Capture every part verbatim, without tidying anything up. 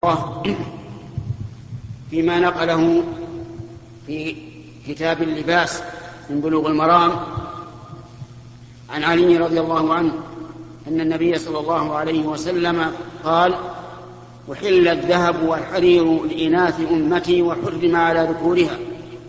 الله فيما نقله في كتاب اللباس من بلوغ المرام عن علي رضي الله عنه أن النبي صلى الله عليه وسلم قال: أحل الذهب والحرير لإناث أمتي وحرم على ذكورها.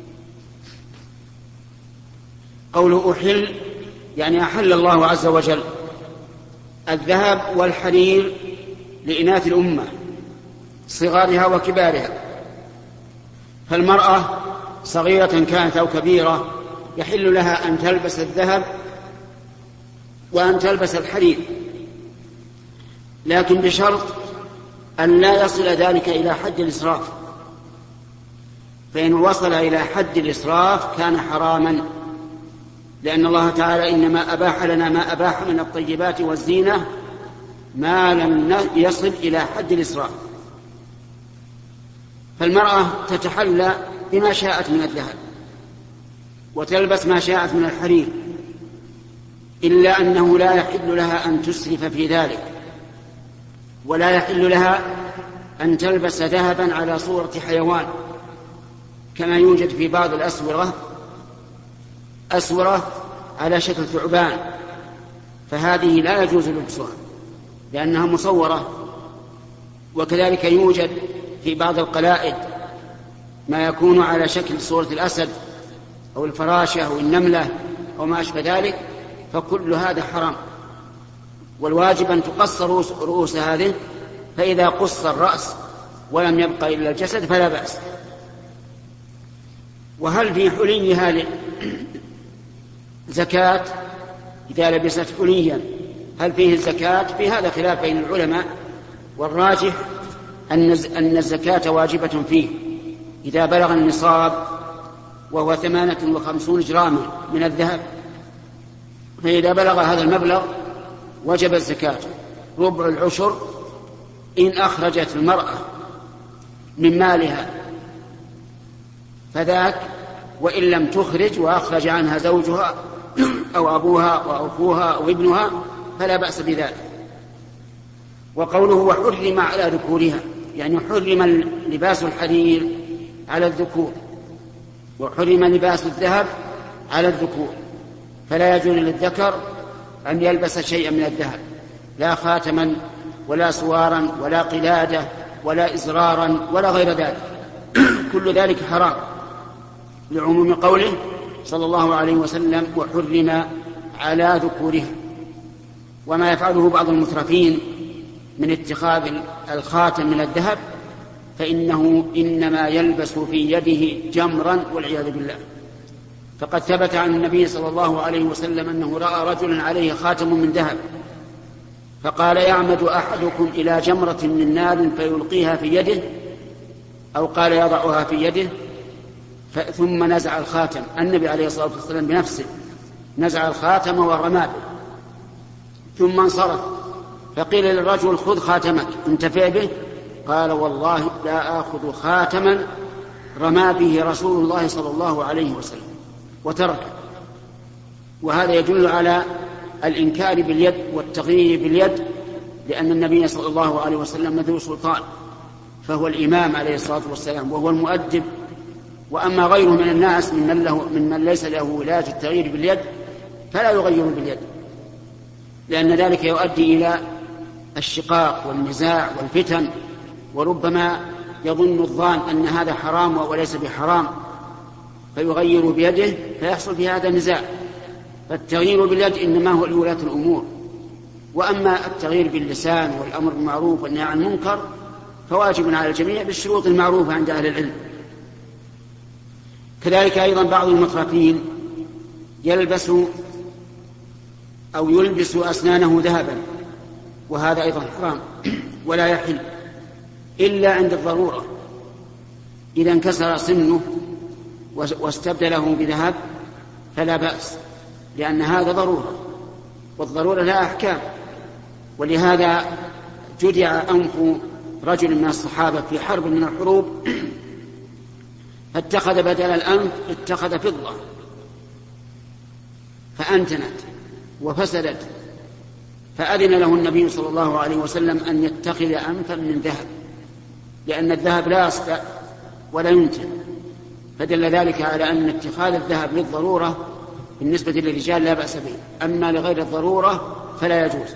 قوله أحل يعني أحل الله عز وجل الذهب والحرير لإناث الأمة صغارها وكبارها، فالمرأة صغيرة كانت أو كبيرة يحل لها أن تلبس الذهب وأن تلبس الحرير، لكن بشرط أن لا يصل ذلك إلى حد الإسراف، فإن وصل إلى حد الإسراف كان حراما، لأن الله تعالى إنما أباح لنا ما أباح من الطيبات والزينة ما لم يصل إلى حد الإسراف. فالمرأة تتحلى بما شاءت من الذهب وتلبس ما شاءت من الحرير، إلا أنه لا يحل لها أن تسرف في ذلك، ولا يحل لها أن تلبس ذهبا على صورة حيوان كما يوجد في بعض الأسورة أسورة على شكل ثعبان، فهذه لا يجوز لبسها لأنها مصورة. وكذلك يوجد في بعض القلائد ما يكون على شكل صورة الأسد أو الفراشة أو النملة أو ما أشبه ذلك، فكل هذا حرام، والواجب أن تقص رؤوس هذه، فإذا قص الرأس ولم يبقى إلا الجسد فلا بأس. وهل في حليها زكاة إذا لبست حليا؟ هل فيه الزكاة؟ في هذا خلاف بين العلماء، والراجح أن الزكاة واجبة فيه إذا بلغ النصاب وهو ثمانية وخمسون جراما من الذهب، فإذا بلغ هذا المبلغ وجب الزكاة ربع العشر إن أخرجت المرأة من مالها فذاك، وإن لم تخرج وأخرج عنها زوجها أو أبوها أو أخوها أو ابنها فلا بأس بذلك. وقوله وحرم على ذكورها يعني حرم لباس الحرير على الذكور وحرم لباس الذهب على الذكور، فلا يجوز للذكر أن يلبس شيئا من الذهب، لا خاتما ولا سوارا ولا قلادة ولا إزرارا ولا غير ذلك، كل ذلك حرام لعموم قوله صلى الله عليه وسلم وحرم على ذكورها. وما يفعله بعض المترفين من اتخاذ الخاتم من الذهب فإنه إنما يلبس في يده جمرا والعياذ بالله، فقد ثبت عن النبي صلى الله عليه وسلم أنه رأى رجلا عليه خاتم من ذهب فقال يعمد أحدكم إلى جمرة من نار فيلقيها في يده، أو قال يضعها في يده، ثم نزع الخاتم. النبي عليه الصلاة والسلام بنفسه نزع الخاتم ورماه به ثم انصرف، فقيل للرجل خذ خاتمك انتفع به، قال والله لا آخذ خاتما رمى به رسول الله صلى الله عليه وسلم وترك. وهذا يدل على الإنكار باليد والتغيير باليد، لأن النبي صلى الله عليه وسلم ذو سلطان، فهو الإمام عليه الصلاة والسلام وهو المؤدب. وأما غيره من الناس ممن, له ممن ليس له ولاية التغيير باليد فلا يغير باليد، لأن ذلك يؤدي إلى الشقاق والنزاع والفتن، وربما يظن الظان أن هذا حرام وليس بحرام فيغير بيده فيحصل في هذا النزاع. فالتغيير باليد إنما هو لولاة الأمور، وأما التغيير باللسان والأمر بالمعروف والنهي عن المنكر فواجب على الجميع بالشروط المعروفة عند أهل العلم. كذلك أيضا بعض المترفين يلبس أو يلبس أسنانه ذهبا، وهذا أيضا حرام ولا يحل إلا عند الضرورة، إذا انكسر سنه واستبدله بذهب فلا بأس، لأن هذا ضرورة والضرورة لا أحكام. ولهذا جدع أنف رجل من الصحابة في حرب من الحروب فاتخذ بدل الأنف اتخذ فضة فأنتنت وفسدت، فأذن له النبي صلى الله عليه وسلم أن يتخذ أنفا من ذهب لأن الذهب لا يصدأ ولا ينتن، فدل ذلك على أن اتخاذ الذهب للضرورة بالنسبة للرجال لا بأس به، أما لغير الضرورة فلا يجوز.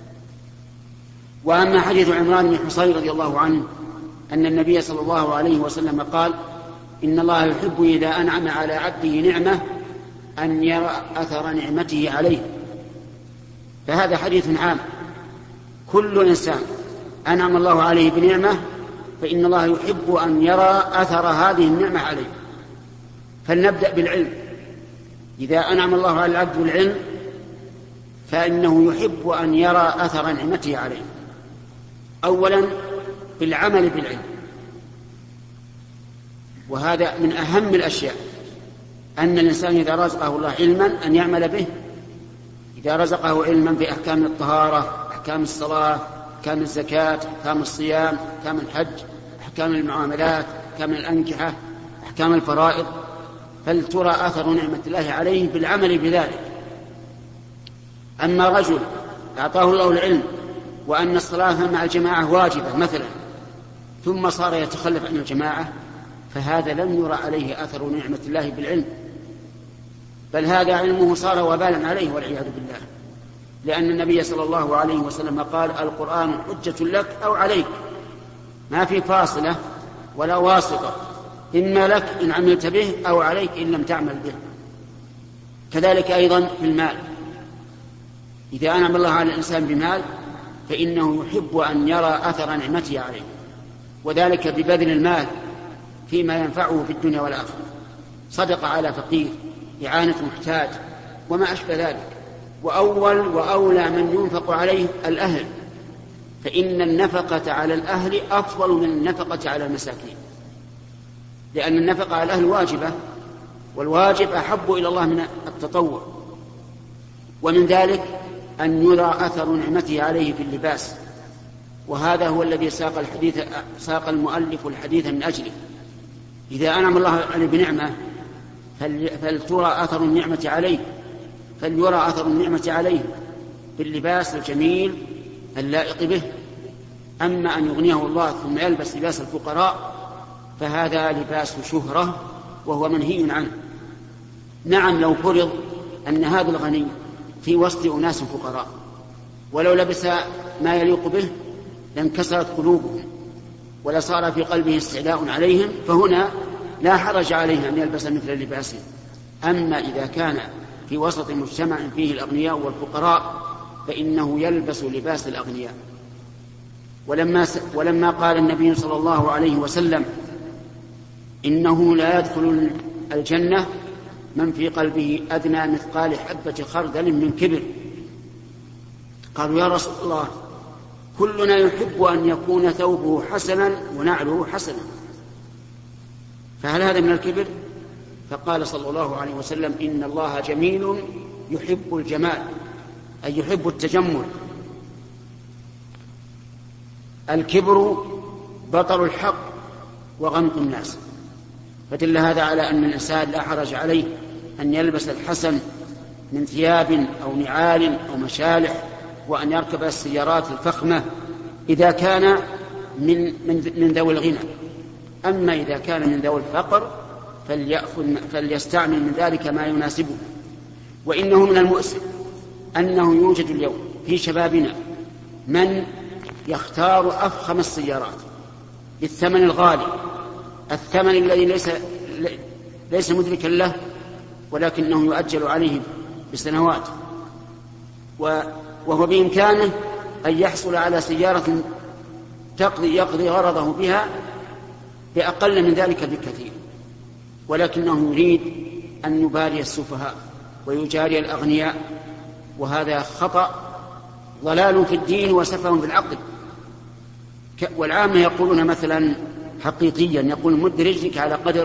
وأما حديث عمران بن حصين رضي الله عنه أن النبي صلى الله عليه وسلم قال: إن الله يحب إذا أنعم على عبده نعمة أن يرى أثر نعمته عليه. فهذا حديث عام، كل إنسان أنعم الله عليه بنعمة فإن الله يحب أن يرى أثر هذه النعمة عليه. فلنبدأ بالعلم. إذا أنعم الله على العبد بالعلم فإنه يحب أن يرى أثر نعمته عليه. أولا بالعمل بالعلم، وهذا من أهم الأشياء، أن الإنسان إذا رزقه الله علما أن يعمل به. إذا رزقه علما بأحكام الطهارة، أحكام الصلاة، أحكام الزكاة، أحكام الصيام، أحكام الحج، أحكام المعاملات، أحكام الأنكحة، أحكام الفرائض، فلترى أثر نعمة الله عليه بالعمل بذلك. أما رجل أعطاه الله العلم وأن الصلاة مع الجماعة واجبة مثلا، ثم صار يتخلف عن الجماعة، فهذا لم يرى عليه أثر نعمة الله بالعلم، بل هذا علمه صار وبالا عليه والعياذ بالله، لأن النبي صلى الله عليه وسلم قال: القرآن حجة لك أو عليك، ما في فاصلة ولا واسطة، إما لك إن عملت به أو عليك إن لم تعمل به. كذلك أيضا في المال، إذا أنعم الله على الإنسان بمال فإنه يحب أن يرى أثر نعمته عليه، وذلك ببذل المال فيما ينفعه في الدنيا والآخرة، صدق على فقير، إعانة محتاج، وما أشبه ذلك. وأول وأولى من ينفق عليه الأهل، فإن النفقة على الأهل أفضل من النفقة على المساكين، لأن النفقة على الأهل واجبة، والواجب أحب إلى الله من التطوع. ومن ذلك أن يرى أثر نعمته عليه في اللباس، وهذا هو الذي ساق الحديث ساق المؤلف الحديث من أجله. إذا أنعم الله عليه بنعمة فلترى أثر النعمة عليه، فليرى أثر النعمة عليه باللباس الجميل اللائق به. أما أن يغنيه الله ثم يلبس لباس الفقراء فهذا لباس شهرة وهو منهي عنه. نعم، لو فرض أن هذا الغني في وسط أناس فقراء ولو لبس ما يليق به لانكسرت قلوبهم ولصار في قلبه استعلاء عليهم، فهنا لا حرج عليه أن يلبس مثل لباسه. أما إذا كان في وسط مجتمع فيه الأغنياء والفقراء فإنه يلبس لباس الأغنياء. ولما, ولما قال النبي صلى الله عليه وسلم: إنه لا يدخل الجنة من في قلبه أدنى مثقال حبة خردل من كبر، قالوا: يا رسول الله، كلنا يحب أن يكون ثوبه حسنا ونعله حسنا، فهل هذا من الكبر؟ فقال صلى الله عليه وسلم: إن الله جميل يحب الجمال، أي يحب التجمل. الكبر بطر الحق وغمط الناس. فدل هذا على أن الإنسان لا حرج عليه أن يلبس الحسن من ثياب أو نعال أو مشالح، وأن يركب السيارات الفخمة إذا كان من, من, من ذوي الغنى. أما إذا كان من ذوي الفقر فليأخذ فليستعمل من ذلك ما يناسبه. وإنه من المؤسف أنه يوجد اليوم في شبابنا من يختار أفخم السيارات بالثمن الغالي، الثمن الذي ليس ليس مدركا له ولكنه يؤجل عليه بسنوات، وهو بإمكانه أن يحصل على سيارة تقضي يقضي غرضه بها بأقل من ذلك بكثير، ولكنه يريد أن يباري السفهاء ويجاري الأغنياء، وهذا خطأ، ضلال في الدين وسفه في العقل. والعامة يقولون مثلا حقيقيا، يقول: مد رجلك على قدر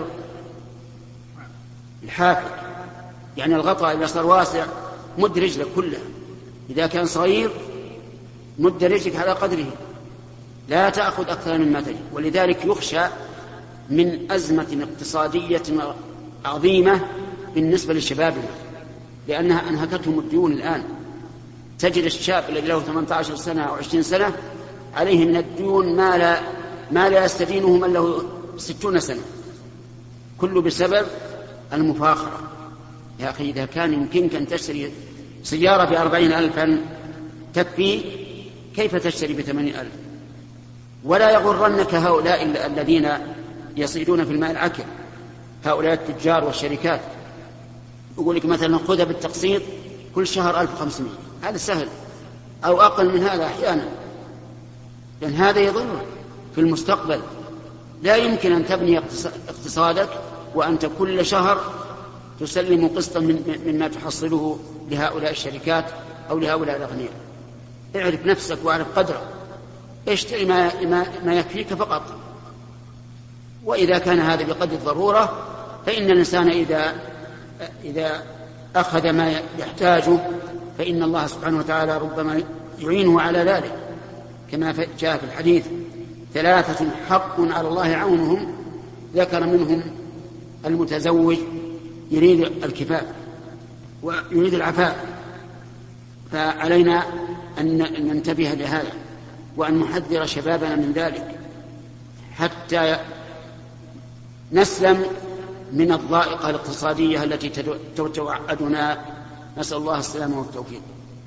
الحافل، يعني الغطاء إذا صار واسع مد رجلك كلها، إذا كان صغير مد رجلك على قدره، لا تأخذ أكثر مما تجد. ولذلك يخشى من أزمة اقتصادية عظيمة بالنسبة لشبابنا، لأنها أنهكتهم الديون الآن. تجد الشاب الذي له ثمانية عشر سنة أو عشرين سنة عليه من الديون ما لا ما لا يستدينه من له ستون سنة، كله بسبب المفاخرة. يا أخي إذا كان يمكنك أن تشتري سيارة بأربعين ألفا تكفي، كيف تشتري بثمانين ألف؟ ولا يغرنك هؤلاء الذين يصيدون في الماء العكر، هؤلاء التجار والشركات، يقول لك مثلا خذها بالتقسيط كل شهر ألف وخمسمائة، هذا سهل، أو أقل من هذا أحيانا، لأن هذا يضر في المستقبل. لا يمكن أن تبني اقتصادك وأنت كل شهر تسلم قسطا مما تحصله لهؤلاء الشركات أو لهؤلاء الأغنياء. اعرف نفسك واعرف قدرك، اشتري ما, ما, ما يكفيك فقط. وإذا كان هذا بقدر الضرورة فإن الإنسان إذا, إذا أخذ ما يحتاجه فإن الله سبحانه وتعالى ربما يعينه على ذلك، كما جاء في الحديث: ثلاثة حق على الله عونهم، ذكر منهم المتزوج يريد الكفاف ويريد العفاف. فعلينا أن ننتبه لهذا وأن نحذر شبابنا من ذلك حتى نسلم من الضائقة الاقتصادية التي توعدنا. نسأل الله السلامة والتوفيق.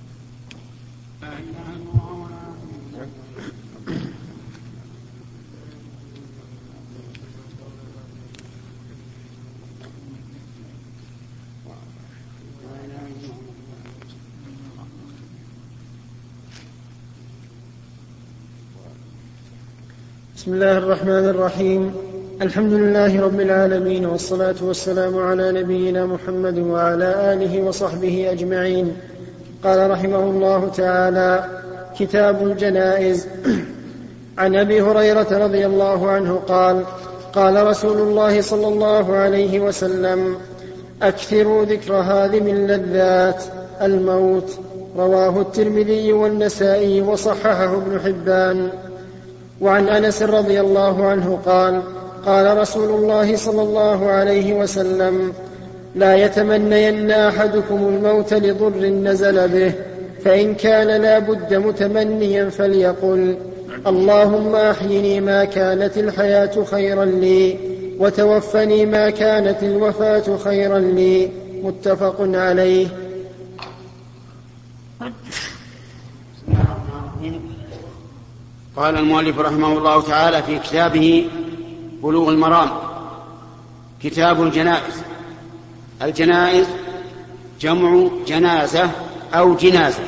بسم الله الرحمن الرحيم. الحمد لله رب العالمين، والصلاة والسلام على نبينا محمد وعلى آله وصحبه أجمعين. قال رحمه الله تعالى: كتاب الجنائز. عن أبي هريرة رضي الله عنه قال: قال رسول الله صلى الله عليه وسلم: أكثروا ذكر هذه من لذات الموت. رواه الترمذي والنسائي وصححه ابن حبان. وعن أنس رضي الله عنه قال: قال رسول الله صلى الله عليه وسلم: لا يتمنين أحدكم الموت لضر نزل به، فإن كان لا بد متمنيا فليقل: اللهم أحيني ما كانت الحياة خيرا لي، وتوفني ما كانت الوفاة خيرا لي. متفق عليه. قال المؤلف رحمه الله تعالى في كتابه بلوغ المرام: كتاب الجنائز. الجنائز جمع جنازة أو جنازة.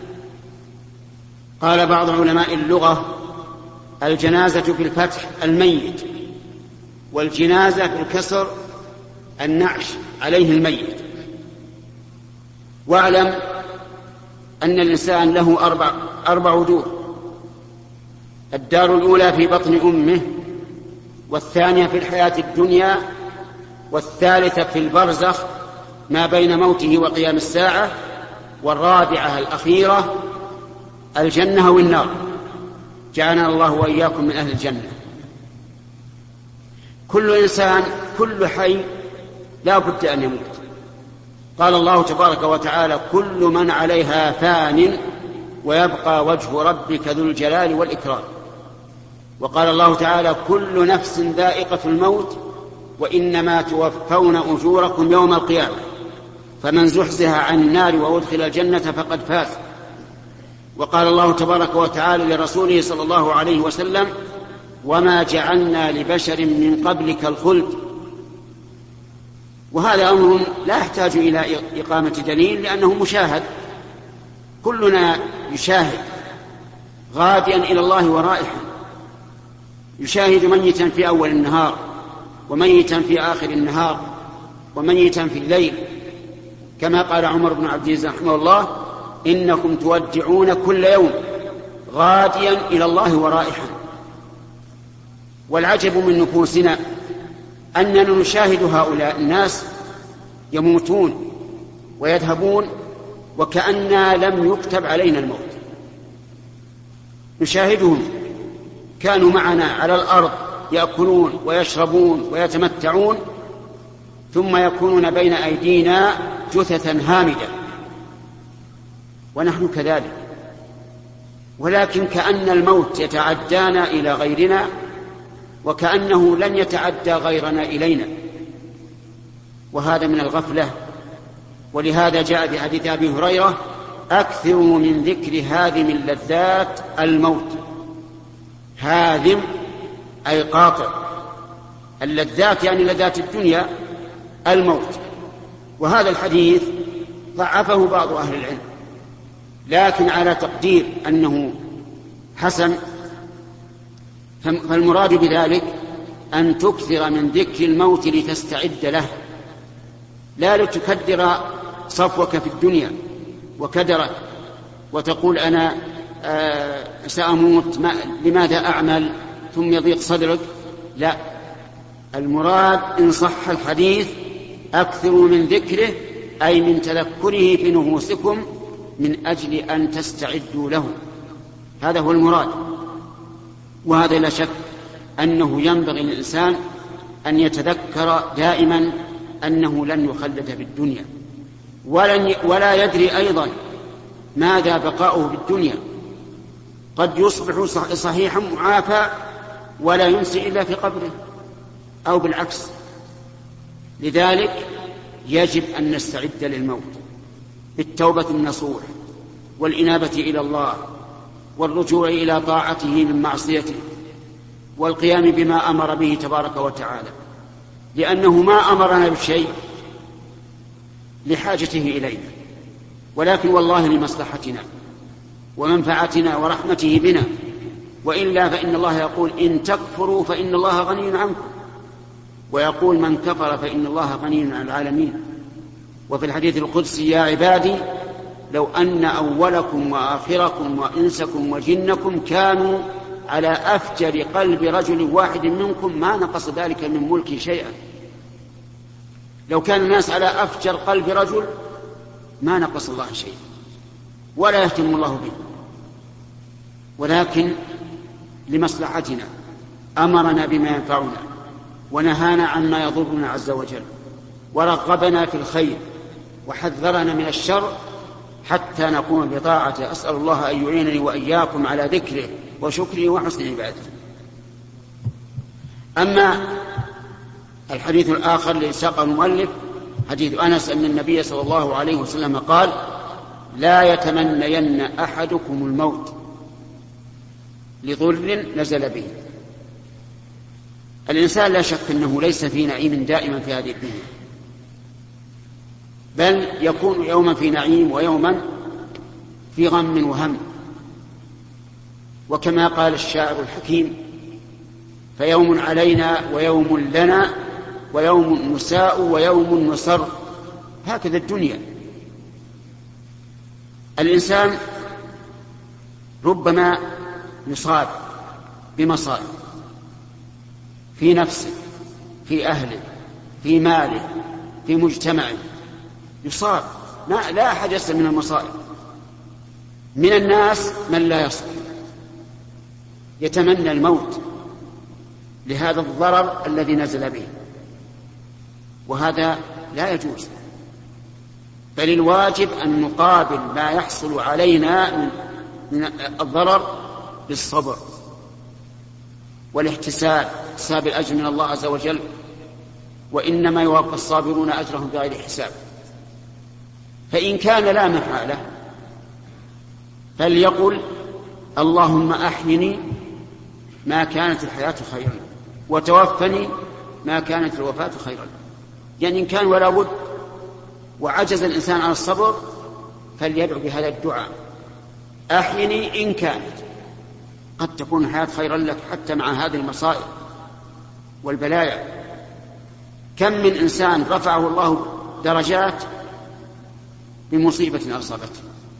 قال بعض علماء اللغة: الجنازة بالفتح الميت، والجنازة بالكسر النعش عليه الميت. واعلم أن الإنسان له أربع, أربع وجوه: الدار الأولى في بطن أمه، والثانية في الحياة الدنيا، والثالثة في البرزخ ما بين موته وقيام الساعة، والرابعة الأخيرة الجنة والنار. جعلنا الله وإياكم من أهل الجنة. كل إنسان، كل حي لا بد أن يموت. قال الله تبارك وتعالى: كل من عليها فان ويبقى وجه ربك ذو الجلال والإكرام. وقال الله تعالى: كل نفس ذائقة الموت وإنما توفون أجوركم يوم القيامة، فمن زحزح عن النار وأدخل الجنة فقد فاز. وقال الله تبارك وتعالى لرسوله صلى الله عليه وسلم: وما جعلنا لبشر من قبلك الخلد. وهذا أمر لا يحتاج إلى إقامة دليل، لأنه مشاهد، كلنا يشاهد غاديا إلى الله ورائحا، يشاهد ميتا في أول النهار، وميتا في آخر النهار، وميتا في الليل، كما قال عمر بن عبد العزيز رحمه الله: إنكم تودعون كل يوم غاديا إلى الله ورائحا. والعجب من نفوسنا أننا نشاهد هؤلاء الناس يموتون ويذهبون وكأننا لم يكتب علينا الموت. نشاهدهم كانوا معنا على الأرض يأكلون ويشربون ويتمتعون، ثم يكونون بين أيدينا جثثا هامدة، ونحن كذلك. ولكن كأن الموت يتعدانا إلى غيرنا وكأنه لن يتعدى غيرنا إلينا، وهذا من الغفلة. ولهذا جاء في حديث أبي هريرة: أكثروا من ذكر هادم اللذات الموت. هادم أي قاطع، اللذات يعني لذات الدنيا الموت. وهذا الحديث ضعفه بعض أهل العلم، لكن على تقدير أنه حسن، فالمراد بذلك أن تكثر من ذكر الموت لتستعد له، لا لتكدر صفوك في الدنيا وكدرك وتقول أنا آه سأموت، لماذا أعمل، ثم يضيق صدرك. لا، المراد إن صح الحديث أكثروا من ذكره، أي من تذكره في نفوسكم من أجل أن تستعدوا له، هذا هو المراد. وهذا لا شك أنه ينبغي للإنسان أن يتذكر دائما أنه لن يخلد في الدنيا، ولن ولا يدري أيضا ماذا بقاؤه في الدنيا، قد يصبح صحيحا معافى ولا يمسي إلا في قبره أو بالعكس. لذلك يجب أن نستعد للموت بالتوبة النصوح والإنابة إلى الله والرجوع إلى طاعته من معصيته والقيام بما أمر به تبارك وتعالى، لأنه ما أمرنا بشيء لحاجته إلينا، ولكن والله لمصلحتنا ومنفعتنا ورحمته بنا، وإلا فإن الله يقول إن تكفروا فإن الله غني عنكم، ويقول من كفر فإن الله غني عن العالمين. وفي الحديث القدسي: يا عبادي لو أن أولكم وآخركم وإنسكم وجنكم كانوا على أفجر قلب رجل واحد منكم ما نقص ذلك من ملكي شيئا. لو كان الناس على أفجر قلب رجل ما نقص الله شيئا ولا يهتم الله به، ولكن لمصلحتنا أمرنا بما ينفعنا ونهانا عما يضرنا عز وجل، ورغبنا في الخير وحذرنا من الشر حتى نقوم بطاعته. أسأل الله أن يعينني وإياكم على ذكره وشكره وحسن عبادته. أما الحديث الآخر الذي ساقه المؤلف حديث أنس أن النبي صلى الله عليه وسلم قال: لا يتمنين أحدكم الموت لضر نزل به. الإنسان لا شك أنه ليس في نعيم دائما في هذه الدنيا، بل يكون يوما في نعيم ويوما في غم وهم. وكما قال الشاعر الحكيم: فيوم علينا ويوم لنا ويوم نساء ويوم نسر. هكذا الدنيا. الإنسان ربما يصاب بمصائب في نفسه، في أهله، في ماله، في مجتمعه، يصاب، لا أحد يسلم من المصائب. من الناس من لا يصبر، يتمنى الموت لهذا الضرر الذي نزل به، وهذا لا يجوز، بل الواجب أن نقابل ما يحصل علينا من الضرر بالصبر والاحتساب، احتساب الأجر من الله عز وجل، وإنما يوفى الصابرون أجرهم بغير حساب. فإن كان لا محالة فليقل: اللهم أحيني ما كانت الحياة خيرا وتوفني ما كانت الوفاة خيرا. يعني إن كان ولا بد وعجز الإنسان عن الصبر فليدعو بهذا الدعاء: أحيني إن كانت. قد تكون الحياة خيرا لك حتى مع هذه المصائب والبلايا. كم من إنسان رفعه الله درجات بمصيبة أصابته.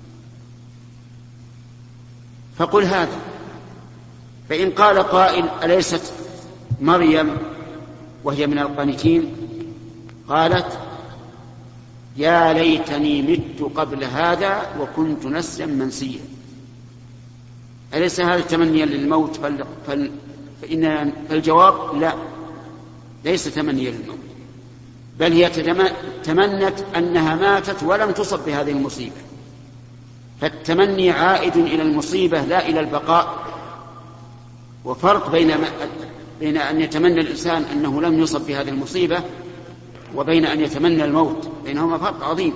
فقل هذا. فإن قال قائل: أليست مريم وهي من القانتين قالت: يا ليتني مت قبل هذا وكنت نسيا منسيا؟ أليس هذا تمنيا للموت؟ فل... فل... فإن الجواب: لا، ليس تمنيا للموت، بل هي تمنت أنها ماتت ولم تصب بهذه المصيبة. فالتمني عائد إلى المصيبة لا إلى البقاء. وفرق بين بين أن يتمنى الإنسان أنه لم يصب بهذه المصيبة وبين أن يتمنى الموت، بينهما فرق عظيم.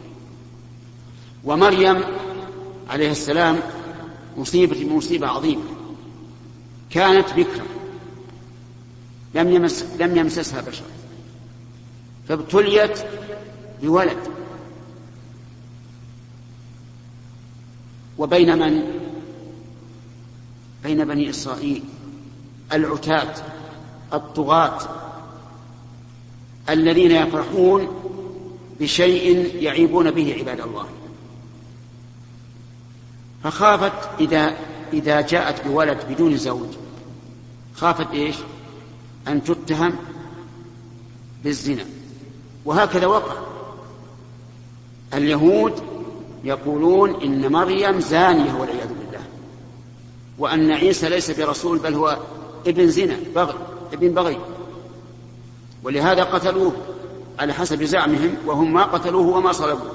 ومريم عليه السلام مصيبة مصيبة عظيمة، كانت بكرا لم يمس لم يمسسها بشر، فابتليت بولد، وبين من؟ بين بني إسرائيل العتاة الطغاة الذين يفرحون بشيء يعيبون به عباد الله. فخافت إذا إذا جاءت بولد بدون زوج، خافت إيش؟ أن تتهم بالزنا. وهكذا وقع. اليهود يقولون إن مريم زانية والعياذ بالله، وأن عيسى ليس برسول بل هو ابن زنا بغي ابن بغي، ولهذا قتلوه على حسب زعمهم، وهم ما قتلوه وما صلبوه.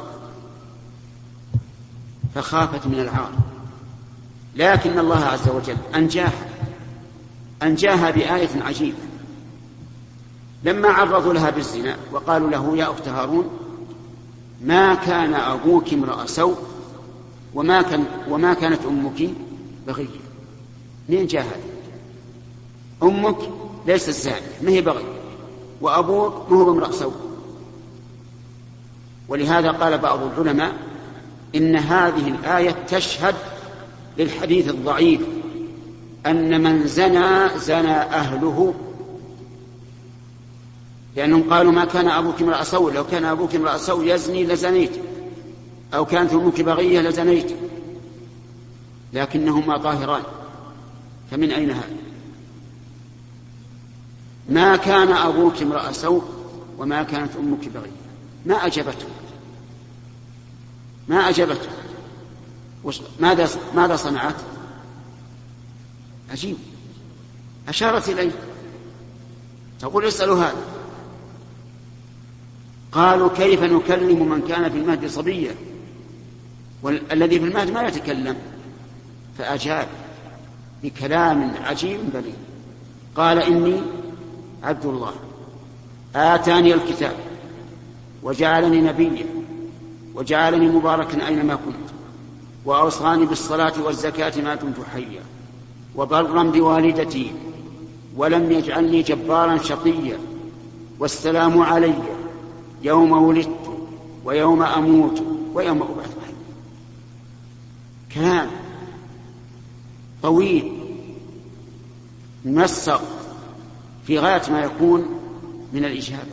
فخافت من العار، لكن الله عز وجل أنجاها أنجاها بآية عجيبة. لما عرضوا لها بالزنا وقالوا له يا أخت هارون ما كان أبوك امرأ سوء وما, كان وما كانت أمك بغية. منين جاء هذا؟ أمك ليست زانية ما هي بغي، وأبوك ما هو امرأ سوء. ولهذا قال بعض العلماء إن هذه الآية تشهد للحديث الضعيف أن من زنى زنى أهله، لأنهم قالوا ما كان أبوك امرأ سوء، لو كان أبوك امرأ سوء يزني لزنيت، أو كانت أمك بغية لزنيت، لكنهما طاهران، فمن أين هذا؟ ما كان أبوك امرأ سوء وما كانت أمك بغية. ما أجابته ما أجابته ماذا ماذا صنعت؟ عجيب، أشارت إليه تقول اسألوا هذا. قالوا كيف نكلم من كان في المهد صبيا، والذي في المهد ما يتكلم؟ فأجاب بكلام عجيب بليغ، قال إني عبد الله آتاني الكتاب وجعلني نبيا وجعلني مباركا أينما كنت وأوصاني بالصلاة والزكاة ما دمت حيا وبرا بوالدتي ولم يجعلني جبارا شقيا والسلام علي يوم ولدت ويوم أموت ويوم أبعث حيا. كلام طويل منسق في غاية ما يكون من الإجابة.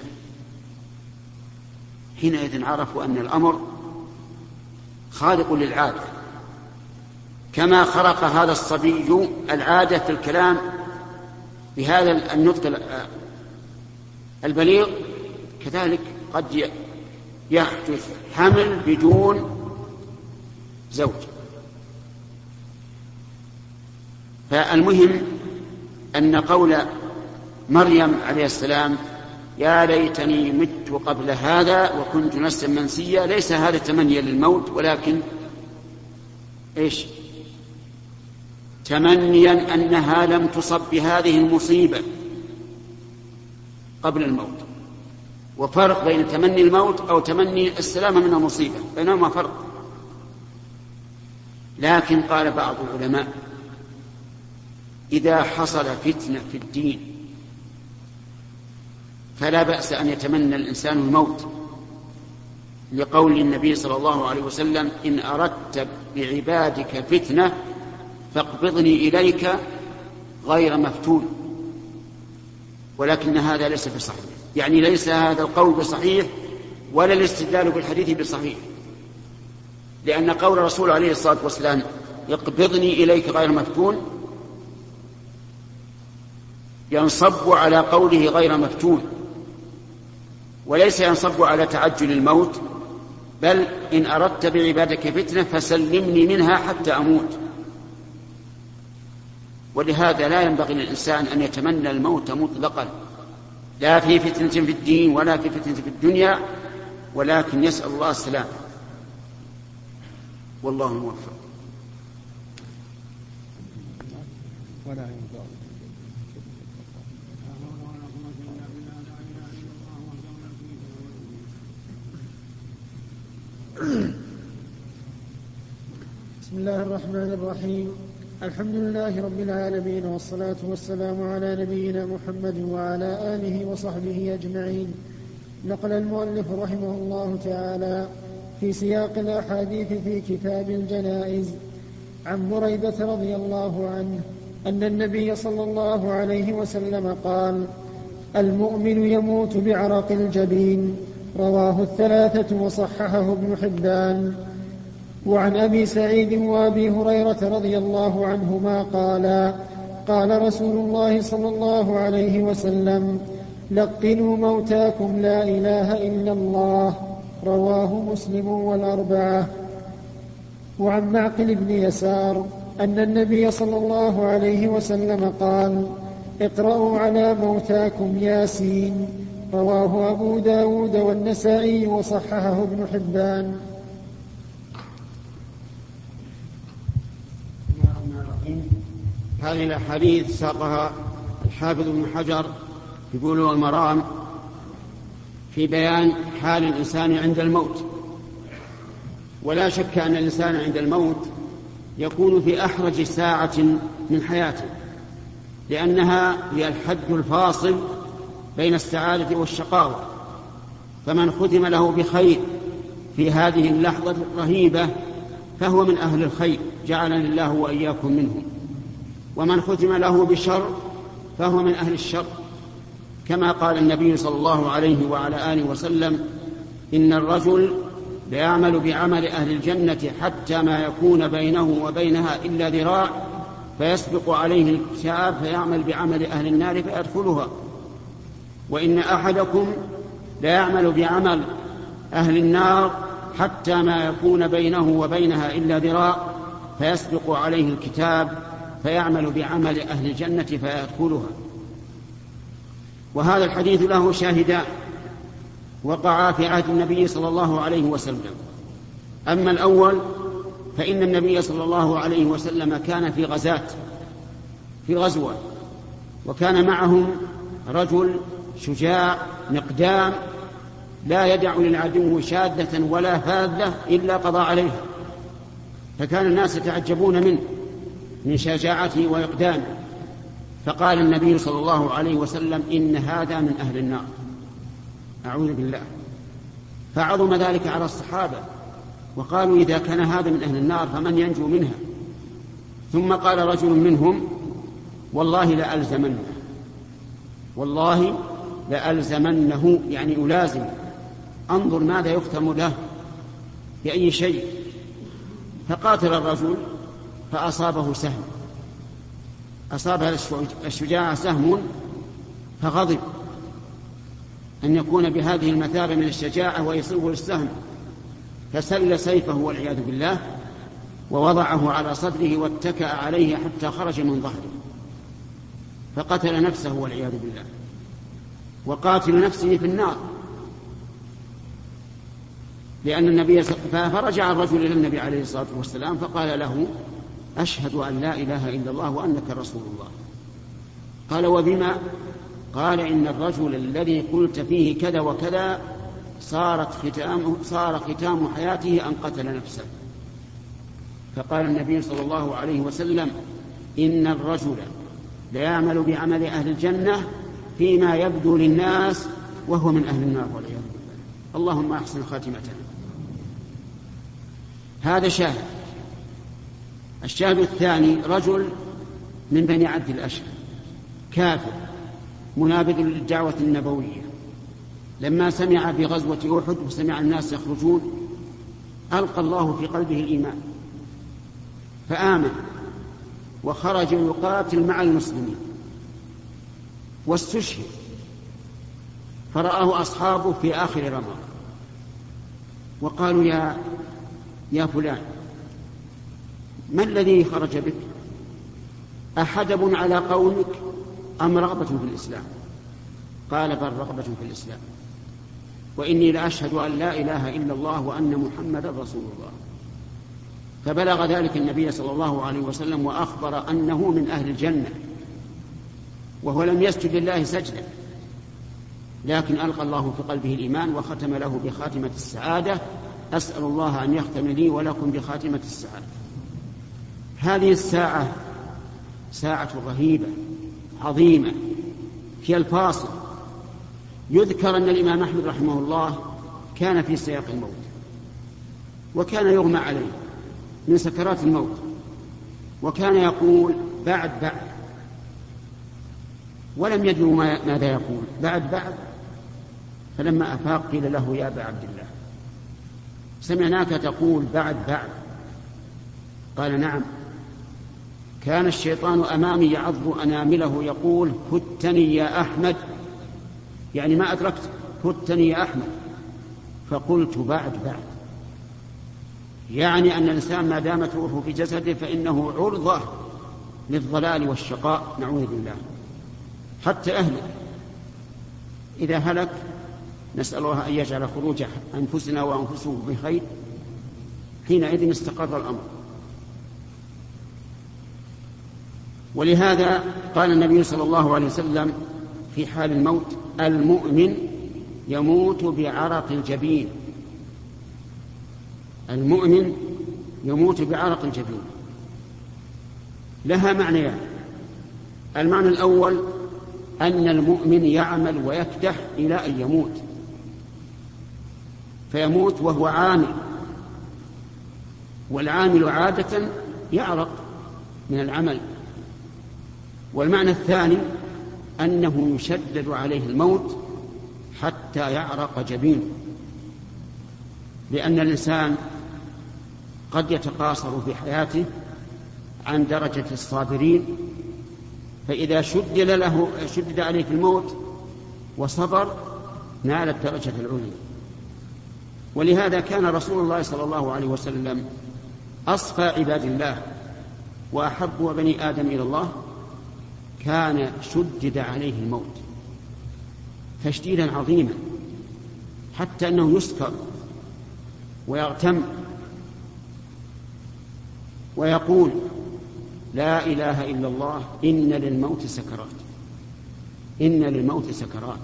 حينئذ عرفوا أن الأمر خارق للعادة، كما خرق هذا الصبي العادة في الكلام بهذا النطق البليغ، كذلك قد يحدث حمل بدون زوج. فالمهم أن قول مريم عليه السلام يا ليتني مت قبل هذا وكنت نفسا منسيا، ليس هذا تمنيا للموت، ولكن إيش؟ تمنيا أنها لم تصب بهذه المصيبة قبل الموت. وفرق بين تمني الموت أو تمني السلامة من المصيبة، بينهما فرق. لكن قال بعض العلماء إذا حصل فتنة في الدين فلا بأس أن يتمنى الإنسان الموت، لقول النبي صلى الله عليه وسلم إن أردت بعبادك فتنة فاقبضني إليك غير مفتون. ولكن هذا ليس بصحيح، يعني ليس هذا القول بصحيح ولا الاستدلال بالحديث بصحيح، لأن قول الرسول عليه الصلاة والسلام يقبضني إليك غير مفتون ينصب على قوله غير مفتون، وليس ينصب على تعجل الموت، بل إن أردت بعبادك فتنة فسلمني منها حتى أموت. ولهذا لا ينبغي للإنسان أن يتمنى الموت مطلقا، لا في فتنة في الدين ولا في فتنة في الدنيا، ولكن يسأل الله السلامة، والله موفق. بسم الله الرحمن الرحيم. الحمد لله رب العالمين، والصلاة والسلام على نبينا محمد وعلى آله وصحبه أجمعين. نقل المؤلف رحمه الله تعالى في سياق الأحاديث في كتاب الجنائز عن بريدة رضي الله عنه أن النبي صلى الله عليه وسلم قال: المؤمن يموت بعرق الجبين. رواه الثلاثة وصححه ابن حبان. وعن أبي سعيد وأبي هريرة رضي الله عنهما قالا: قال رسول الله صلى الله عليه وسلم: لقنوا موتاكم لا إله إلا الله. رواه مسلم والأربعة. وعن معقل بن يسار أن النبي صلى الله عليه وسلم قال: اقرأوا على موتاكم ياسين. رواه أبو داود والنسائي وصححه ابن حبان. هذه الأحاديث ساقها الحافظ ابن حجر في بلوغ المرام في بيان حال الإنسان عند الموت. ولا شك أن الإنسان عند الموت يكون في أحرج ساعة من حياته، لأنها هي الحد الفاصل بين السعادة والشقاوة. فمن ختم له بخير في هذه اللحظة الرهيبة فهو من أهل الخير، جعلني الله وإياكم منهم. ومن ختم له بشر فهو من أهل الشر، كما قال النبي صلى الله عليه وعلى آله وسلم: إن الرجل ليعمل بعمل أهل الجنة حتى ما يكون بينه وبينها إلا ذراع، فيسبق عليه الكتاب فيعمل بعمل أهل النار فيدخلها. وإن أحدكم ليعمل بعمل أهل النار حتى ما يكون بينه وبينها إلا ذراع، فيسبق عليه الكتاب فيعمل بعمل أهل الجنة فيدخلها. وهذا الحديث له شاهدان وقعا في عهد النبي صلى الله عليه وسلم. أما الأول فإن النبي صلى الله عليه وسلم كان في غزاة في غزوة، وكان معهم رجل شجاع مقدام لا يدع للعدو شاذة ولا فاذة إلا قضى عليها، فكان الناس يتعجبون منه من شجاعته وإقدامه. فقال النبي صلى الله عليه وسلم: إن هذا من أهل النار، أعوذ بالله. فعظم ذلك على الصحابة، وقالوا: إذا كان هذا من أهل النار فمن ينجو منها؟ ثم قال رجل منهم: والله لألزمنه، والله لألزمنه، يعني ألازم، أنظر ماذا يختم له بأي شيء. فقاتل الرجل فأصابه سهم، أصاب الشجاع سهم فغضب أن يكون بهذه المثابة من الشجاعة ويصيبه السهم، فسل سيفه والعياذ بالله ووضعه على صدره واتكأ عليه حتى خرج من ظهره، فقتل نفسه والعياذ بالله. وقاتل نفسه في النار، لأن النبي فرجع الرجل إلى النبي عليه الصلاة والسلام فقال له: أشهد أن لا إله إلا الله وأنك رسول الله. قال: وبما؟ قال: إن الرجل الذي قلت فيه كذا وكذا صارت ختامه صار ختام حياته أن قتل نفسه. فقال النبي صلى الله عليه وسلم: إن الرجل ليعمل بعمل أهل الجنة فيما يبدو للناس وهو من أهل النار والعياذ بالله. اللهم أحسن خاتمتنا. هذا شاهد. الشاهد الثاني رجل من بني عبد الأشهر كافر منابذ للدعوة النبوية، لما سمع بغزوة أحد وسمع الناس يخرجون ألقى الله في قلبه الإيمان فآمن وخرج يقاتل مع المسلمين واستشهد، فرآه أصحابه في آخر رمضان وقالوا: يا يا فلان، ما الذي خرج بك؟ أحدب على قومك أم رغبة في الإسلام؟ قال: بل رغبة في الإسلام، وإني لأشهد أن لا إله إلا الله وأن محمدا رسول الله. فبلغ ذلك النبي صلى الله عليه وسلم وأخبر أنه من أهل الجنة، وهو لم يسجد لله سجدا، لكن ألقى الله في قلبه الإيمان وختم له بخاتمة السعادة أسأل الله أن يختم لي ولكم بخاتمة السعادة. هذه الساعة ساعة رهيبة عظيمة هي الفاصل. يذكر أن الإمام أحمد رحمه الله كان في سياق الموت، وكان يغمى عليه من سكرات الموت، وكان يقول بعد بعد، ولم يدروا ماذا يقول بعد بعد. فلما أفاق قيل له يا أبا عبد الله سمعناك تقول بعد بعد. قال نعم، كان الشيطان أمامي يعض أنامله يقول فتني يا أحمد، يعني ما أدركت، فتني يا أحمد، فقلت بعد بعد، يعني أن الإنسان ما دامت روحه في جسده فإنه عرضة للضلال والشقاء، نعوذ بالله. حتى أهله إذا هلك نسأل الله أن يجعل خروج أنفسنا وأنفسه بخير، حينئذ استقر الأمر. ولهذا قال النبي صلى الله عليه وسلم في حال الموت: المؤمن يموت بعرق الجبين. المؤمن يموت بعرق الجبين. لها معنيان: المعنى الأول أن المؤمن يعمل ويكدح إلى أن يموت، فيموت وهو عامل، والعامل عادة يعرق من العمل. والمعنى الثاني أنه يشدد عليه الموت حتى يعرق جبينه، لأن الإنسان قد يتقاصر في حياته عن درجة الصابرين، فإذا شدد له شدد عليه في الموت وصبر نال الدرجة العليا. ولهذا كان رسول الله صلى الله عليه وسلم أصفى عباد الله وأحب بني آدم إلى الله، كان شدد عليه الموت تشديدا عظيما حتى أنه يسكر ويغتم ويقول لا إله إلا الله إن للموت سكرات، إن للموت سكرات.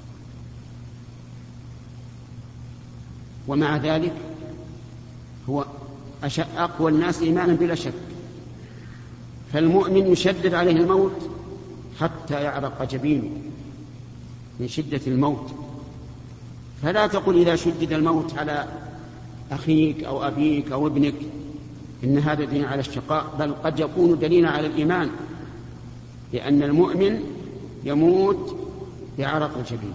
ومع ذلك هو أقوى الناس إيمانا بلا شك. فالمؤمن يشدد عليه الموت حتى يعرق جبينه من شدة الموت. فلا تقل إذا شدد الموت على أخيك أو أبيك أو ابنك إن هذا دليل على الشقاء، بل قد يكون دليلا على الإيمان، لأن المؤمن يموت بعرق الجبين.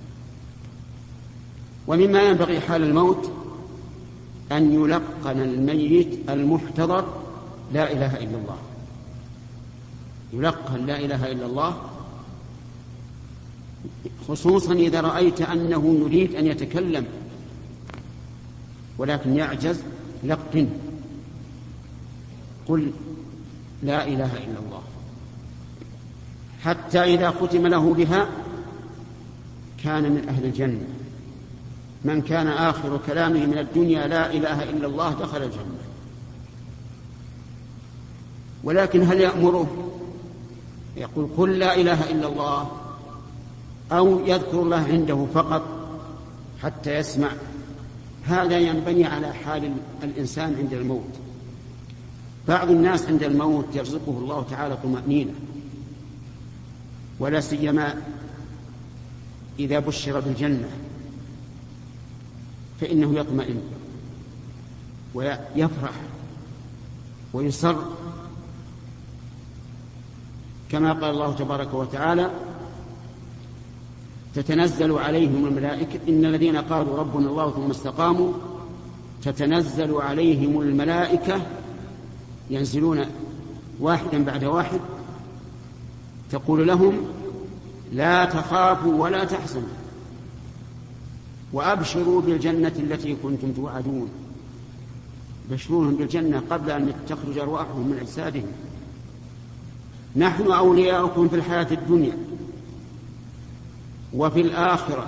ومما ينبغي حال الموت أن يلقن الميت المحتضر لا إله إلا الله، يلقن لا إله إلا الله، خصوصا إذا رأيت أنه يريد أن يتكلم ولكن يعجز، لقن، قل لا إله إلا الله، حتى إذا ختم له بها كان من أهل الجنة. من كان آخر كلامه من الدنيا لا إله إلا الله دخل الجنة. ولكن هل يأمره يقول قل لا إله إلا الله، أو يذكر الله عنده فقط حتى يسمع؟ هذا ينبني على حال الإنسان عند الموت. بعض الناس عند الموت يرزقه الله تعالى طمأنينة، ولا سيما إذا بشر بالجنة فإنه يطمئن ويفرح ويسر، كما قال الله تبارك وتعالى تتنزل عليهم الملائكة إن الذين قالوا ربنا الله ثم استقاموا تتنزل عليهم الملائكة، ينزلون واحدا بعد واحد، تقول لهم لا تخافوا ولا تحزنوا وأبشروا بالجنة التي كنتم توعدون. بشروهم بالجنة قبل أن تخرج أرواحهم من أجسادهم. نحن أولياؤكم في الحياة الدنيا وفي الآخرة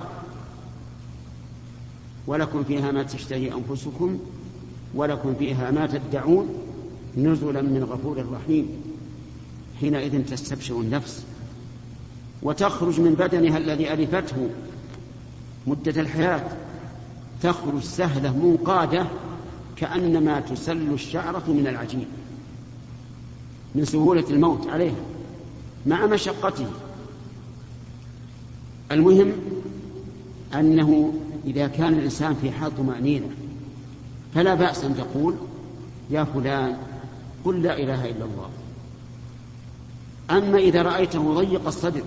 ولكم فيها ما تشتهي أنفسكم ولكم فيها ما تدعون نزلا من غفور رحيم. حينئذ تستبشر النفس وتخرج من بدنها الذي ألفته مدة الحياة، تخرج سهلة منقادة كأنما تسل الشعرة من العجين من سهولة الموت عليها مع مشقته. المهم أنه إذا كان الإنسان في حال طمأنينة فلا بأس أن تقول يا فلان قل لا إله إلا الله. أما إذا رأيته ضيق الصدر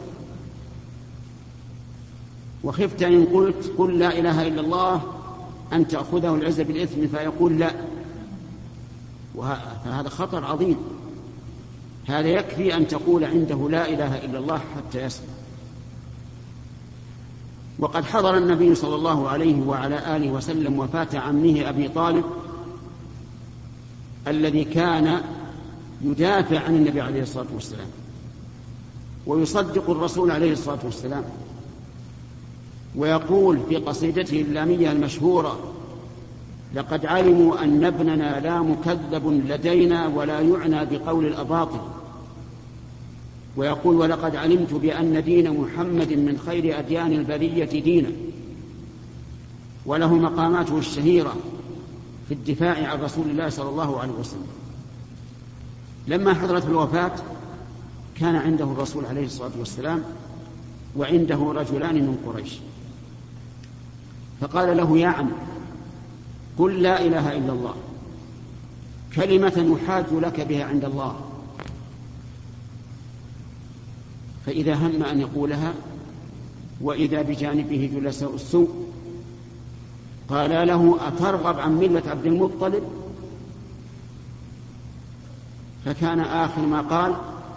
وخفت إن قلت قل لا إله إلا الله أن تأخذه العزة بالإثم فيقول لا، فهذا خطر عظيم. هذا يكفي أن تقول عنده لا إله إلا الله حتى يسمع. وقد حضر النبي صلى الله عليه وعلى آله وسلم وفاة عمه أبي طالب الذي كان يدافع عن النبي عليه الصلاة والسلام ويصدق الرسول عليه الصلاة والسلام، ويقول في قصيدته اللامية المشهورة: لقد علموا أن ابننا لا مكذب لدينا ولا يعنى بقول الأباطل. ويقول: ولقد علمت بأن دين محمد من خير أديان البرية دينا. وله مقاماته الشهيرة في الدفاع عن رسول الله صلى الله عليه وسلم. لما حضرت الوفاة كان عنده الرسول عليه الصلاة والسلام وعنده رجلان من قريش، فقال له: يا عم قل لا إله إلا الله كلمة نحاج لك بها عند الله. فإذا هم أن يقولها وإذا بجانبه جلساء السوء قال له: أترغب عن ملة عبد المطلب؟ فكان آخر ما قال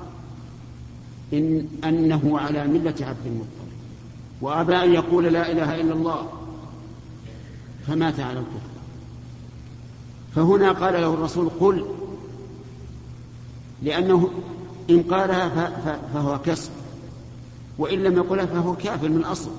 إن أنه على ملة عبد المطلب، وأبى أن يقول لا إله إلا الله، فمات على الكفر. فهنا قال له الرسول: قل، لأنه إن قالها فهو كسر، وإن لم يقلها فهو كافر من أصل،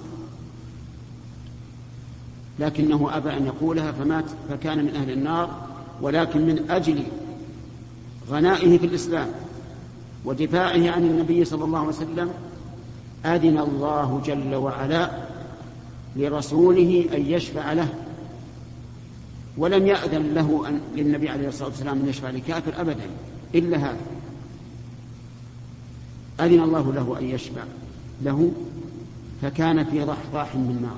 لكنه أبى أن يقولها فمات، فكان من أهل النار. ولكن من أجل غنائه في الإسلام ودفاعه عن النبي صلى الله عليه وسلم أذن الله جل وعلا لرسوله أن يشفع له، ولم يأذن له أن للنبي عليه الصلاة والسلام أن يشفع لكافر أبدا إلا هذا. أذن الله له أن يشفع له، فكان في ضحضاح من نار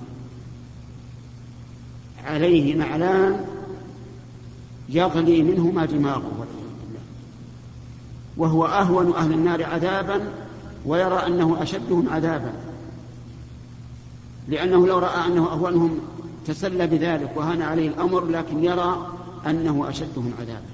عليه نعلان يغلي منهما دماغه، وهو أهون أهل النار عذابا ويرى أنه أشدهم عذابا، لأنه لو رأى أنه أهونهم تسلى بذلك وهان عليه الأمر، لكن يرى أنه أشدهم عذابا.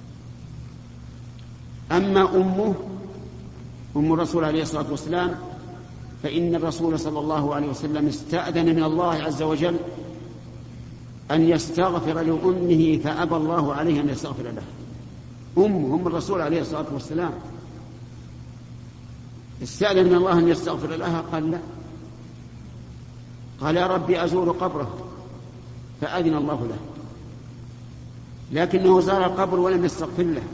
أما أمه أم الرسول عليه الصلاة والسلام فإن الرسول صلى الله عليه وسلم استأذن من الله عز وجل أن يستغفر لأمه فأبى الله عليه أن يستغفر له. أم أم الرسول عليه الصلاة والسلام استأذن من الله أن يستغفر لها، قال لا، قال: يا ربي أزور قبره، فأذن الله له، لكنه زار القبر ولم يستغفر له،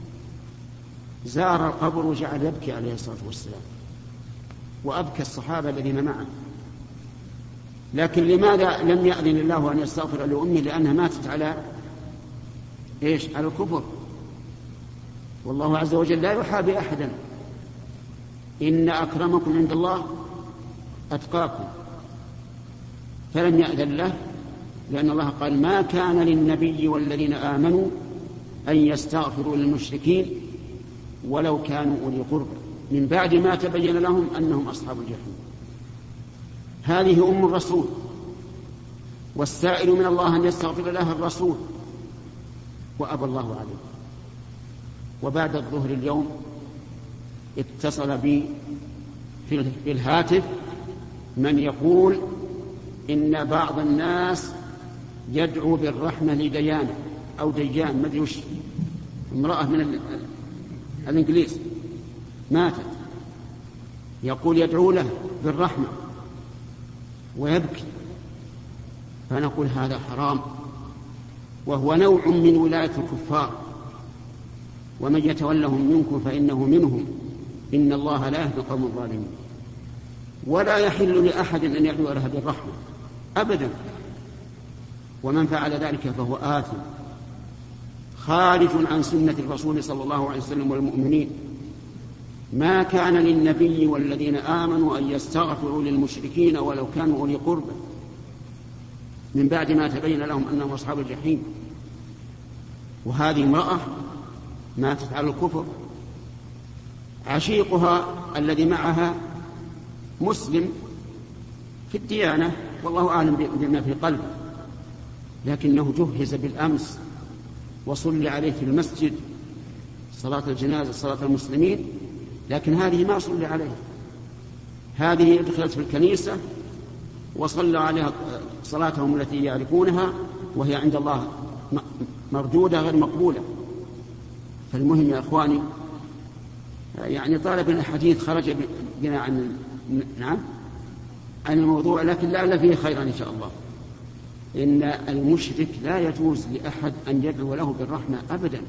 زار القبر وجعل يبكي عليه الصلاة والسلام، وأبكى الصحابة الذين معه. لكن لماذا لم يأذن الله أن يستغفر لأمه؟ لأنها ماتت على إيش؟ على الكفر، والله عز وجل لا يحابي أحدا. إن أكرمكم عند الله أتقاكم، فلم يأذن له، لأن الله قال: ما كان للنبي والذين آمنوا أن يستغفروا للمشركين ولو كانوا أولي قربى من بعد ما تبين لهم أنهم أصحاب الجحيم. هذه أم الرسول، والسائل من الله أن يستغفر لها الرسول، وأبى الله عليه. وبعد الظهر اليوم اتصل بي في الهاتف من يقول إن بعض الناس يدعو بالرحمة لديانة أو ديان، ما أدري وش، امرأة من الإنجليز ماتت، يقول يدعو له بالرحمة ويبكي. فنقول هذا حرام، وهو نوع من ولاية الكفار، ومن يتولهم منكم فإنه منهم، إن الله لا يهدي القوم الظالمين. ولا يحل لأحد أن يدعو لها بالرحمة أبدا، ومن فعل ذلك فهو آثم خارج عن سنة الرسول صلى الله عليه وسلم والمؤمنين. ما كان للنبي والذين آمنوا أن يستغفروا للمشركين ولو كانوا أولي قربى من بعد ما تبين لهم أنهم أصحاب الجحيم. وهذه امرأة ماتت على الكفر، عشيقها الذي معها مسلم في الديانة والله أعلم بما في قلبه، لكنه جهز بالأمس وصلي عليه في المسجد صلاة الجنازة صلاة المسلمين، لكن هذه ما صلي عليه. هذه دخلت في الكنيسة وصلى عليها صلاتهم التي يعرفونها وهي عند الله مردودة غير مقبولة. فالمهم يا أخواني، يعني طالب الحديث خرج بنا عن نعم عن الموضوع، لكن لعل فيه خيرا إن شاء الله. إن المشرك لا يجوز لأحد أن يدعو له بالرحمة أبدا.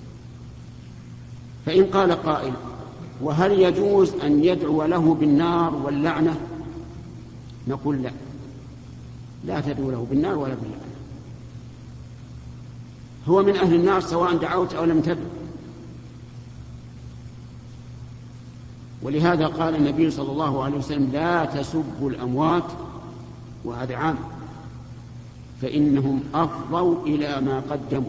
فإن قال قائل: وهل يجوز أن يدعو له بالنار واللعنة؟ نقول لا، لا تدعو له بالنار ولا باللعنة. هو من أهل النار سواء دعوت أو لم تدعو. ولهذا قال النبي صلى الله عليه وسلم: لا تسبوا الأموات، وهذا عام، فإنهم أفضوا إلى ما قدموا.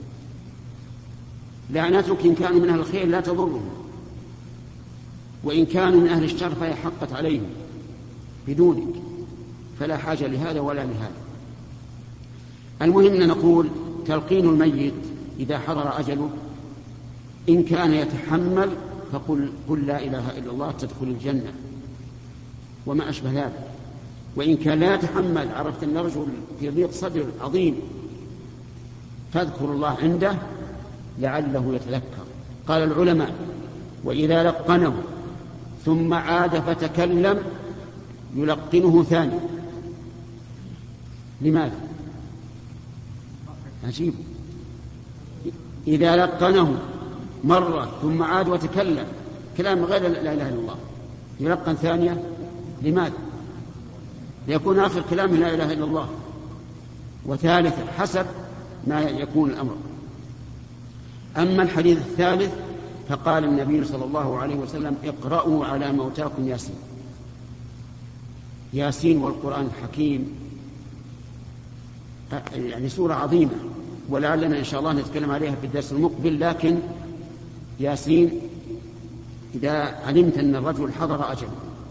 لعنتك إن كانوا من أهل الخير لا تضرهم، وإن كانوا من أهل الشر فهي حقت عليهم بدونك، فلا حاجة لهذا ولا لهذا. المهم نقول: تلقين الميت إذا حضر أجله إن كان يتحمل فقل قل لا إله إلا الله تدخل الجنة وما أشبه ذلك. وإن كان لا يتحمل، عرفت أن الرجل في ضيق صدر عظيم، فاذكر الله عنده لعله يتذكر. قال العلماء: وإذا لقنه ثم عاد فتكلم يلقنه ثاني. لماذا؟ عجيب. إذا لقنه مرة ثم عاد وتكلم كلام غير لا إله إلا الله يلقن ثانية. لماذا؟ ليكون آخر كلام لا إله إلا الله، وثالثا حسب ما يكون الأمر. أما الحديث الثالث فقال النبي صلى الله عليه وسلم: اقرأوا على موتاكم ياسين. ياسين والقرآن الحكيم يعني سورة عظيمة، ولعلنا إن شاء الله نتكلم عليها في الدرس المقبل. لكن ياسين إذا علمت أن الرجل حضر أجله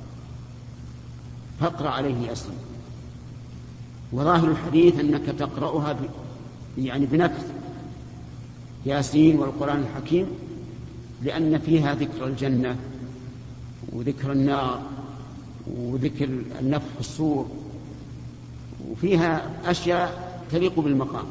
فاقرأ عليه ياسين. وظاهر الحديث أنك تقرأها ب... يعني بنكث ياسين والقرآن الحكيم، لأن فيها ذكر الجنة وذكر النار وذكر النفخ في الصور، وفيها أشياء تليق بالمقام.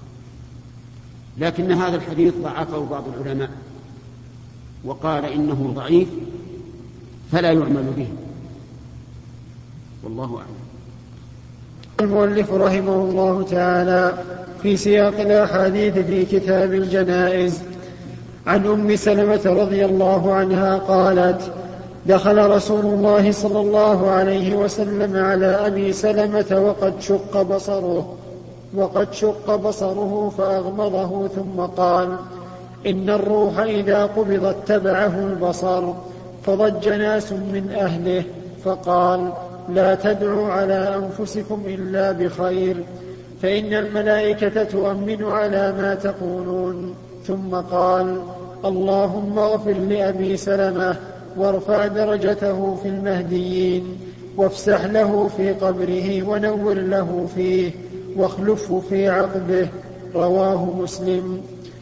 لكن هذا الحديث ضعفه بعض العلماء وقال إنه ضعيف فلا يعمل به، والله أعلم. المؤلف رحمه الله تعالى في سياق الأحاديث في كتاب الجنائز عن أم سلمة رضي الله عنها قالت: دخل رسول الله صلى الله عليه وسلم على أبي سلمة وقد شق بصره وقد شق بصره فأغمضه ثم قال: إن الروح إذا قبضت تبعه البصر. فضج ناس من أهله فقال: لا تدعوا على أنفسكم إلا بخير، فإن الملائكة تؤمن على ما تقولون. ثم قال: اللهم اغفر لأبي سلمة وارفع درجته في المهديين، وافسح له في قبره ونور له فيه، واخلفه في عقبه. رواه مسلم.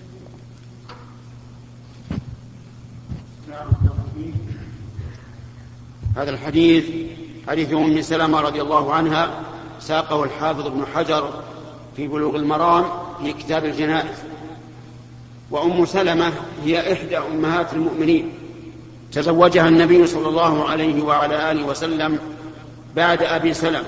هذا الحديث حديث أم سلمة رضي الله عنها ساقه الحافظ ابن حجر في بلوغ المرام في كتاب الجنائز. وأم سلمة هي إحدى أمهات المؤمنين، تزوجها النبي صلى الله عليه وعلى آله وسلم بعد أبي سلمة.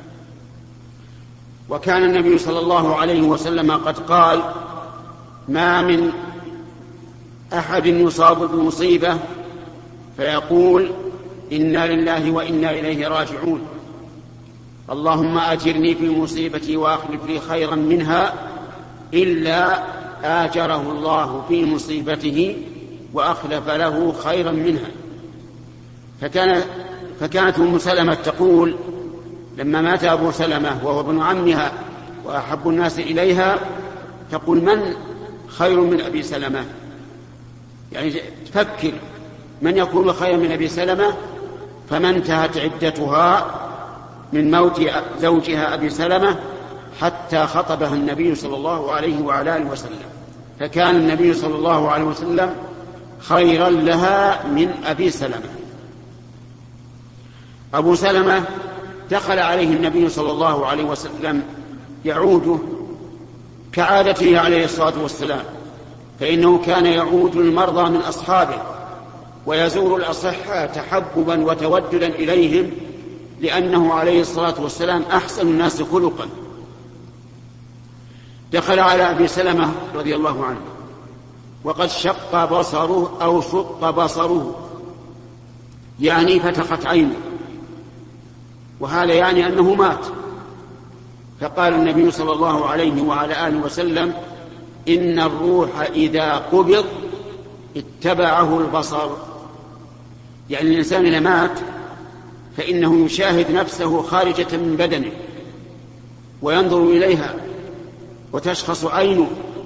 وكان النبي صلى الله عليه وسلم قد قال: ما من أحد يصاب بمصيبة فيقول إنا لله وإنا إليه راجعون اللهم أجرني في مصيبتي وأخلف لي خيرا منها، إلا آجره الله في مصيبته وأخلف له خيرا منها. فكان فكانت أم سلمة تقول لما مات أبو سلمة وهو ابن عمها وأحب الناس إليها، تقول من خير من أبي سلمة؟ يعني تفكر من يكون خيرا من أبي سلمة. فما انتهت عدتها من موت زوجها أبي سلمة حتى خطبها النبي صلى الله عليه وعلى آله وسلم، فكان النبي صلى الله عليه وسلم خيرا لها من أبي سلمة. أبو سلمة دخل عليه النبي صلى الله عليه وسلم يعوده كعادته عليه الصلاة والسلام، فإنه كان يعود المرضى من أصحابه ويزور الأصحاء تحببا وتوددا إليهم، لأنه عليه الصلاة والسلام أحسن الناس خلقا. دخل على أبي سلمة رضي الله عنه وقد شق بصره أو شق بصره، يعني فتحت عينه، وهذا يعني أنه مات. فقال النبي صلى الله عليه وعلى آله وسلم: إن الروح إذا قبض اتبعه البصر. يعني الإنسان إذا مات فإنه يشاهد نفسه خارجة من بدنه وينظر إليها وتشخص عينه،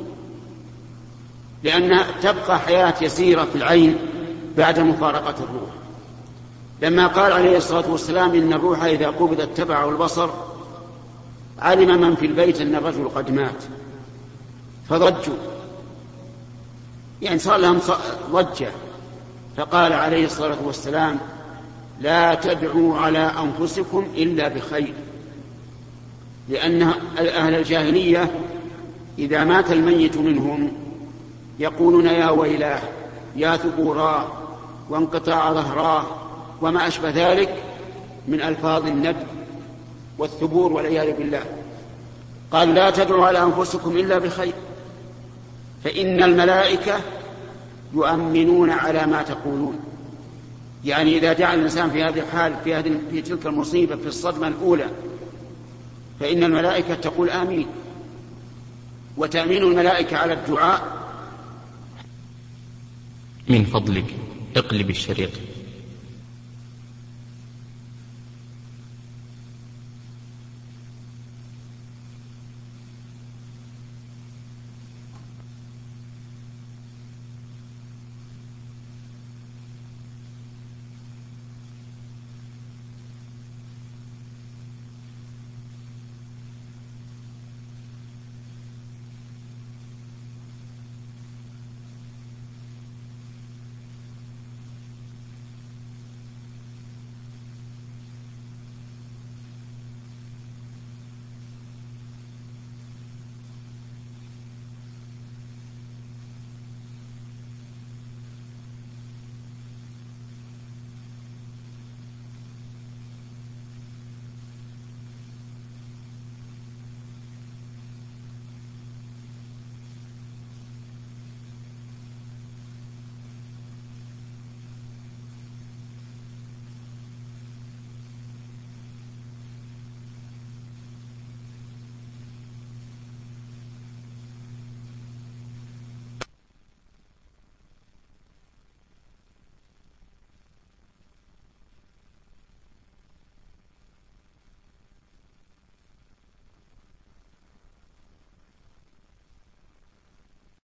لأن تبقى حياة يسيرة في العين بعد مفارقة الروح. لما قال عليه الصلاة والسلام: إن الروح إذا قبض اتبعه البصر، علم من في البيت أن الرجل قد مات فضجوا، يعني صار لهم ضجة. فقال عليه الصلاة والسلام: لا تدعوا على أنفسكم إلا بخير، لأن أهل الجاهلية إذا مات الميت منهم يقولون: يا ويلاه، يا ثبوراه، وانقطاع ظهراه، وما أشبه ذلك من ألفاظ الندب والثبور والعياذ بالله. قال: لا تدعوا على أنفسكم إلا بخير، فإن الملائكة يؤمنون على ما تقولون. يعني إذا دعا الإنسان في هذه الحال في, هذه في تلك المصيبة في الصدمة الأولى فإن الملائكة تقول آمين، وتأمين الملائكة على الدعاء. من فضلك اقلب الشريط.